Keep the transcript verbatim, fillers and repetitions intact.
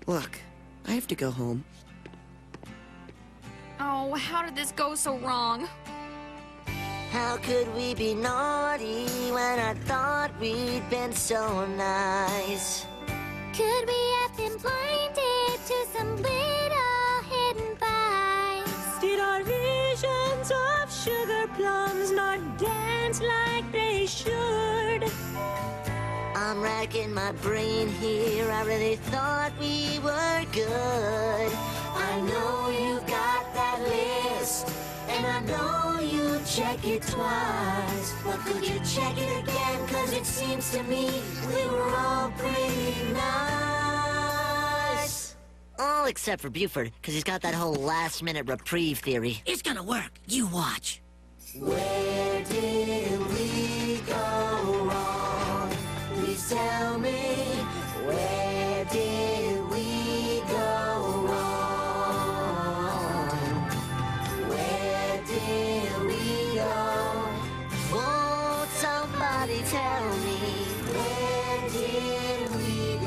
Look, I have to go home. Oh, how did this go so wrong? How could we be naughty when I thought we'd been so nice? Could we have been blinded to some little hidden vibes? Did our visions of sugar plums not dance like they should? I'm racking my brain here, I really thought we were good. I know you got that list, and I know you check it twice. But could you check it again? Cause it seems to me we were all pretty nice. All except for Buford, cause he's got that whole last minute reprieve theory. It's gonna work. You watch. Where did we go wrong? Please tell me, where did we go wrong? Where did we go? Won't somebody tell me, where did we